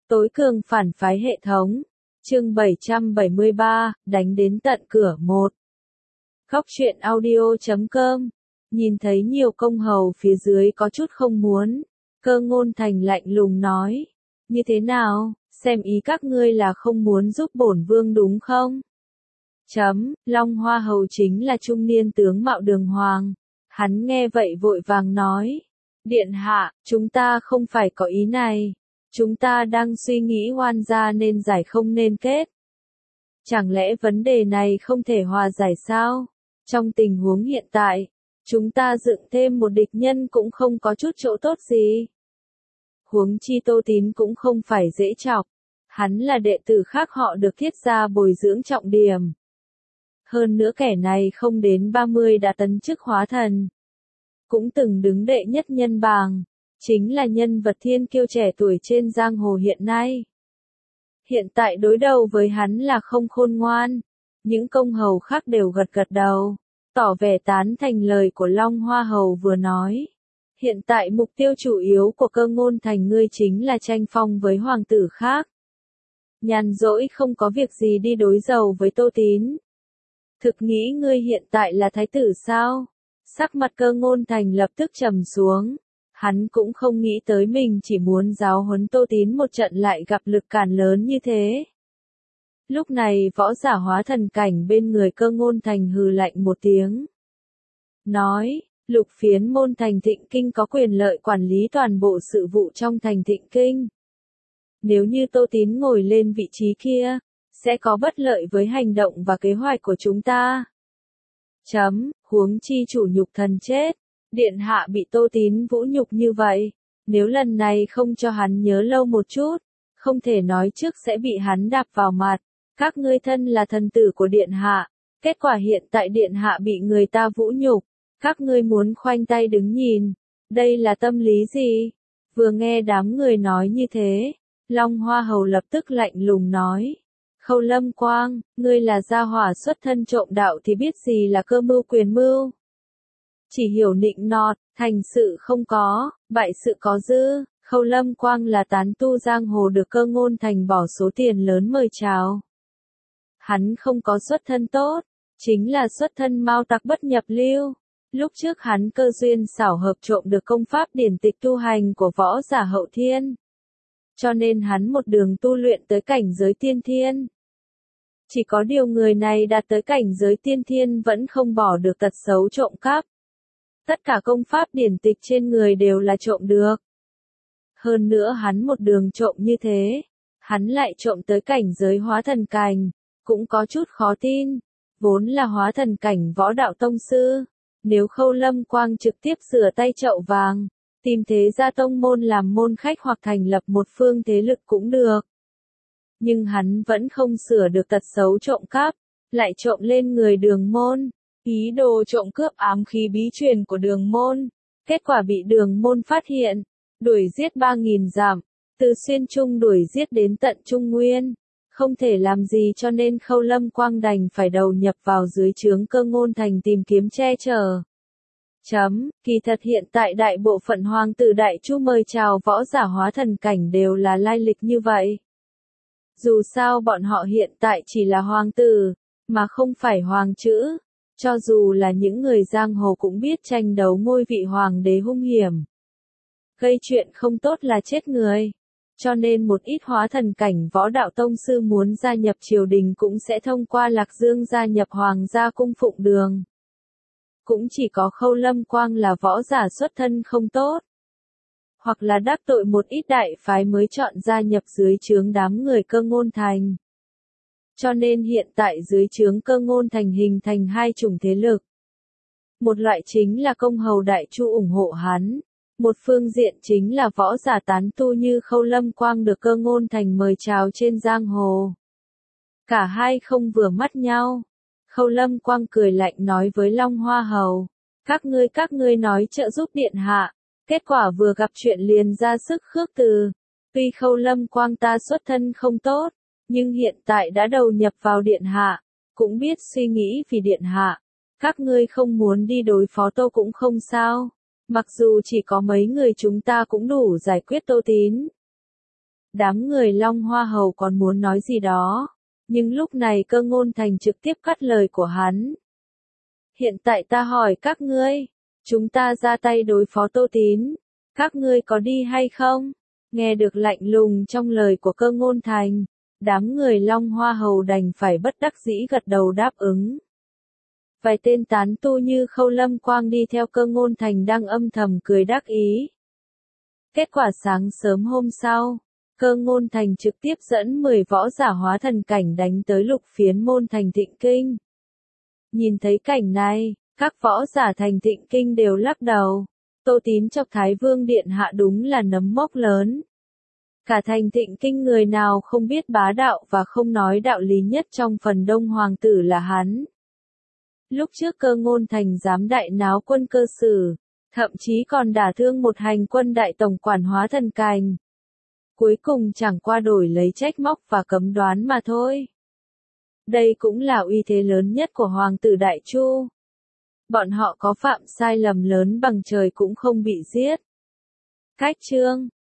Tối cường phản phái hệ thống. Chương 773, đánh đến tận cửa 1. Góc truyện audio.com. Nhìn thấy nhiều công hầu phía dưới có chút không muốn. Cơ Ngôn Thành lạnh lùng nói. Như thế nào, xem ý các ngươi là không muốn giúp bổn vương đúng không? Long Hoa Hầu chính là trung niên tướng mạo đường hoàng. Hắn nghe vậy vội vàng nói. Điện hạ, chúng ta không phải có ý này. Chúng ta đang suy nghĩ oan gia nên giải không nên kết. Chẳng lẽ vấn đề này không thể hòa giải sao? Trong tình huống hiện tại, chúng ta dựng thêm một địch nhân cũng không có chút chỗ tốt gì. Huống chi Tô Tín cũng không phải dễ chọc. Hắn là đệ tử khác họ được thiết gia bồi dưỡng trọng điểm. Hơn nữa kẻ này không đến 30 đã tấn chức hóa thần. Cũng từng đứng đệ nhất nhân bảng. Chính là nhân vật thiên kiêu trẻ tuổi trên giang hồ hiện nay. Hiện tại đối đầu với hắn là không khôn ngoan. Những công hầu khác đều gật gật đầu, tỏ vẻ tán thành lời của Long Hoa Hầu vừa nói. Hiện tại mục tiêu chủ yếu của Cơ Ngôn Thành ngươi chính là tranh phong với hoàng tử khác. Nhàn rỗi không có việc gì đi đối đầu với Tô Tín. Thực nghĩ ngươi hiện tại là thái tử sao? Sắc mặt Cơ Ngôn Thành lập tức trầm xuống. Hắn cũng không nghĩ tới mình chỉ muốn giáo huấn Tô Tín một trận lại gặp lực cản lớn như thế. Lúc này võ giả hóa thần cảnh bên người Cơ Ngôn Thành hừ lạnh một tiếng. Nói, Lục Phiến môn thành Thịnh Kinh có quyền lợi quản lý toàn bộ sự vụ trong thành Thịnh Kinh. Nếu như Tô Tín ngồi lên vị trí kia, sẽ có bất lợi với hành động và kế hoạch của chúng ta. Huống chi chủ nhục thần chết. Điện hạ bị Tô Tín vũ nhục như vậy, nếu lần này không cho hắn nhớ lâu một chút, không thể nói trước sẽ bị hắn đạp vào mặt. Các ngươi thân là thần tử của điện hạ, kết quả hiện tại điện hạ bị người ta vũ nhục, các ngươi muốn khoanh tay đứng nhìn, đây là tâm lý gì? Vừa nghe đám người nói như thế, Long Hoa Hầu lập tức lạnh lùng nói. Khâu Lâm Quang, ngươi là gia hỏa xuất thân trộm đạo thì biết gì là cơ mưu quyền mưu. Chỉ hiểu nịnh nọt, thành sự không có, bại sự có dư. Khâu Lâm Quang là tán tu giang hồ được Cơ Ngôn Thành bỏ số tiền lớn mời chào. Hắn không có xuất thân tốt, chính là xuất thân mao tặc bất nhập lưu. Lúc trước hắn cơ duyên xảo hợp trộm được công pháp điển tịch tu hành của võ giả hậu thiên. Cho nên hắn một đường tu luyện tới cảnh giới tiên thiên. Chỉ có điều người này đạt tới cảnh giới tiên thiên vẫn không bỏ được tật xấu trộm cắp. Tất cả công pháp điển tịch trên người đều là trộm được. Hơn nữa hắn một đường trộm như thế, hắn lại trộm tới cảnh giới hóa thần cảnh, cũng có chút khó tin. Vốn là hóa thần cảnh võ đạo tông sư, nếu Khâu Lâm Quang trực tiếp rửa tay chậu vàng, tìm thế gia tông môn làm môn khách hoặc thành lập một phương thế lực cũng được. Nhưng hắn vẫn không sửa được tật xấu trộm cắp, lại trộm lên người Đường Môn. Ý đồ trộm cướp ám khí bí truyền của Đường Môn, kết quả bị Đường Môn phát hiện, đuổi giết 3.000 dặm, từ Xuyên Trung đuổi giết đến tận Trung Nguyên, không thể làm gì cho nên Khâu Lâm Quang đành phải đầu nhập vào dưới trướng Cơ Ngôn Thành tìm kiếm che chở. Kỳ thật hiện tại đại bộ phận hoàng tử Đại Chu mời chào võ giả hóa thần cảnh đều là lai lịch như vậy. Dù sao bọn họ hiện tại chỉ là hoàng tử, mà không phải hoàng chữ. Cho dù là những người giang hồ cũng biết tranh đấu ngôi vị hoàng đế hung hiểm. Gây chuyện không tốt là chết người. Cho nên một ít hóa thần cảnh võ đạo tông sư muốn gia nhập triều đình cũng sẽ thông qua Lạc Dương gia nhập hoàng gia cung phụng đường. Cũng chỉ có Khâu Lâm Quang là võ giả xuất thân không tốt. Hoặc là đắc tội một ít đại phái mới chọn gia nhập dưới trướng đám người Cơ Ngôn Thành. Cho nên hiện tại dưới trướng Cơ Ngôn Thành hình thành hai chủng thế lực. Một loại chính là công hầu Đại Chu ủng hộ hắn. Một phương diện chính là võ giả tán tu như Khâu Lâm Quang được Cơ Ngôn Thành mời chào trên giang hồ. Cả hai không vừa mắt nhau. Khâu Lâm Quang cười lạnh nói với Long Hoa Hầu. Các ngươi nói trợ giúp điện hạ. Kết quả vừa gặp chuyện liền ra sức khước từ. Tuy Khâu Lâm Quang ta xuất thân không tốt, nhưng hiện tại đã đầu nhập vào điện hạ, cũng biết suy nghĩ vì điện hạ. Các ngươi không muốn đi đối phó Tô cũng không sao. Mặc dù chỉ có mấy người chúng ta cũng đủ giải quyết Tô Tín. Đám người Long Hoa Hầu còn muốn nói gì đó, nhưng lúc này Cơ Ngôn Thành trực tiếp cắt lời của hắn. Hiện tại ta hỏi các ngươi, chúng ta ra tay đối phó Tô Tín, các ngươi có đi hay không? Nghe được lạnh lùng trong lời của Cơ Ngôn Thành, đám người Long Hoa Hầu đành phải bất đắc dĩ gật đầu đáp ứng. Vài tên tán tu như Khâu Lâm Quang đi theo Cơ Ngôn Thành đang âm thầm cười đắc ý. Kết quả sáng sớm hôm sau, Cơ Ngôn Thành trực tiếp dẫn 10 võ giả hóa thần cảnh đánh tới Lục Phiến Môn thành Thịnh Kinh. Nhìn thấy cảnh này, các võ giả thành Thịnh Kinh đều lắc đầu. Tô Tín chọc Thái Vương Điện Hạ đúng là nấm mốc lớn. Cả thành Thịnh Kinh người nào không biết bá đạo và không nói đạo lý nhất trong phần đông hoàng tử là hắn. Lúc trước Cơ Ngôn Thành dám đại náo quân Cơ Sử, thậm chí còn đả thương một hành quân đại tổng quản hóa thần cảnh. Cuối cùng chẳng qua đổi lấy trách móc và cấm đoán mà thôi. Đây cũng là uy thế lớn nhất của hoàng tử Đại Chu. Bọn họ có phạm sai lầm lớn bằng trời cũng không bị giết. Cách chương